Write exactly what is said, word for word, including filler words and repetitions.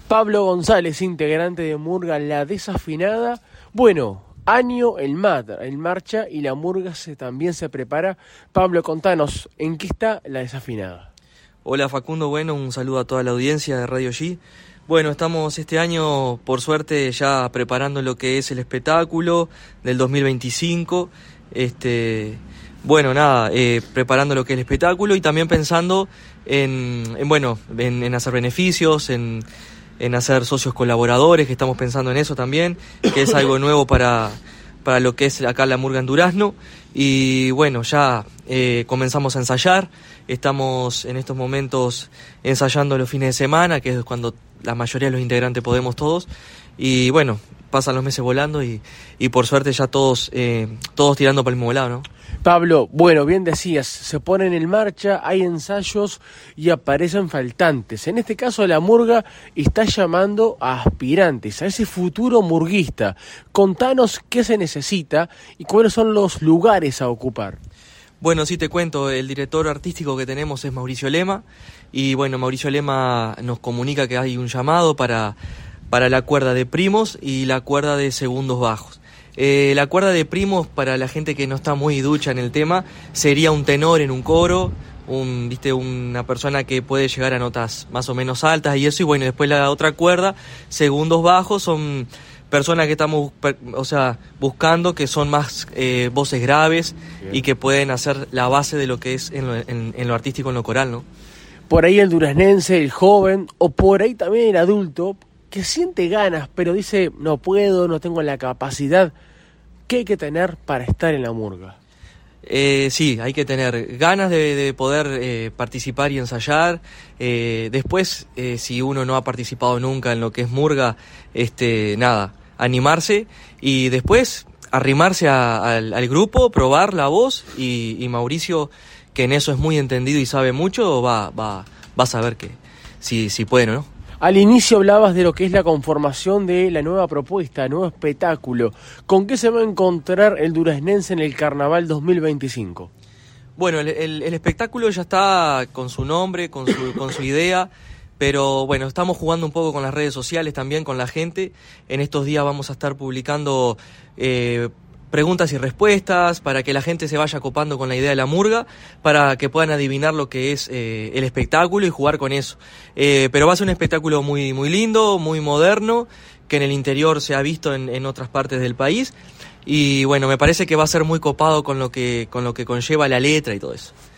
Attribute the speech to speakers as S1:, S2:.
S1: Pablo González, integrante de Murga La Desafinada. Bueno, año el M A T, en marcha, y la Murga se, también se prepara. Pablo, contanos, ¿en qué está La Desafinada?
S2: Hola Facundo, bueno, un saludo a toda la audiencia de Radio G. Bueno, estamos este año, por suerte, ya preparando lo que es el espectáculo del dos mil veinticinco. Este, bueno, nada, eh, preparando lo que es el espectáculo y también pensando en, en bueno, en, en hacer beneficios, en, en hacer socios colaboradores, que estamos pensando en eso también, que es algo nuevo para, para lo que es acá la Murga en Durazno. Y bueno, ya eh, comenzamos a ensayar, estamos en estos momentos ensayando los fines de semana, que es cuando la mayoría de los integrantes podemos todos, y bueno, pasan los meses volando y, y por suerte ya todos eh, todos tirando para el mismo lado, ¿no?
S1: Pablo, bueno, bien decías, se ponen en marcha, hay ensayos y aparecen faltantes. En este caso la Murga está llamando a aspirantes, a ese futuro murguista. Contanos qué se necesita y cuáles son los lugares a ocupar.
S2: Bueno, sí te cuento, el director artístico que tenemos es Mauricio Lema, y bueno, Mauricio Lema nos comunica que hay un llamado para, para la cuerda de primos y la cuerda de segundos bajos. Eh, la cuerda de primos, para la gente que no está muy ducha en el tema, sería un tenor en un coro, un, viste, una persona que puede llegar a notas más o menos altas y eso, y bueno, después la otra cuerda, segundos bajos, son personas que estamos, o sea, buscando que son más eh, voces graves. Bien. Y que pueden hacer la base de lo que es en lo, en, en lo artístico, en lo coral, ¿no?
S1: Por ahí el duraznense, el joven, o por ahí también el adulto, que siente ganas, pero dice, no puedo, no tengo la capacidad. ¿Qué hay que tener para estar en la Murga?
S2: Eh, sí, hay que tener ganas de, de poder eh, participar y ensayar. Eh, después, eh, si uno no ha participado nunca en lo que es Murga, este, nada, animarse y después arrimarse a, a, al grupo, probar la voz y, y Mauricio, que en eso es muy entendido y sabe mucho, va, va, va a saber que si, si puede o no.
S1: Al inicio hablabas de lo que es la conformación de la nueva propuesta, el nuevo espectáculo. ¿Con qué se va a encontrar el duraznense en el Carnaval dos mil veinticinco?
S2: Bueno, el, el, el espectáculo ya está con su nombre, con su, con su idea, pero bueno, estamos jugando un poco con las redes sociales también, con la gente. En estos días vamos a estar publicando eh, preguntas y respuestas para que la gente se vaya copando con la idea de la Murga, para que puedan adivinar lo que es eh, el espectáculo y jugar con eso. Eh, pero va a ser un espectáculo muy, muy lindo, muy moderno, que en el interior se ha visto en, en otras partes del país. Y bueno, me parece que va a ser muy copado con lo que, con lo que conlleva la letra y todo eso.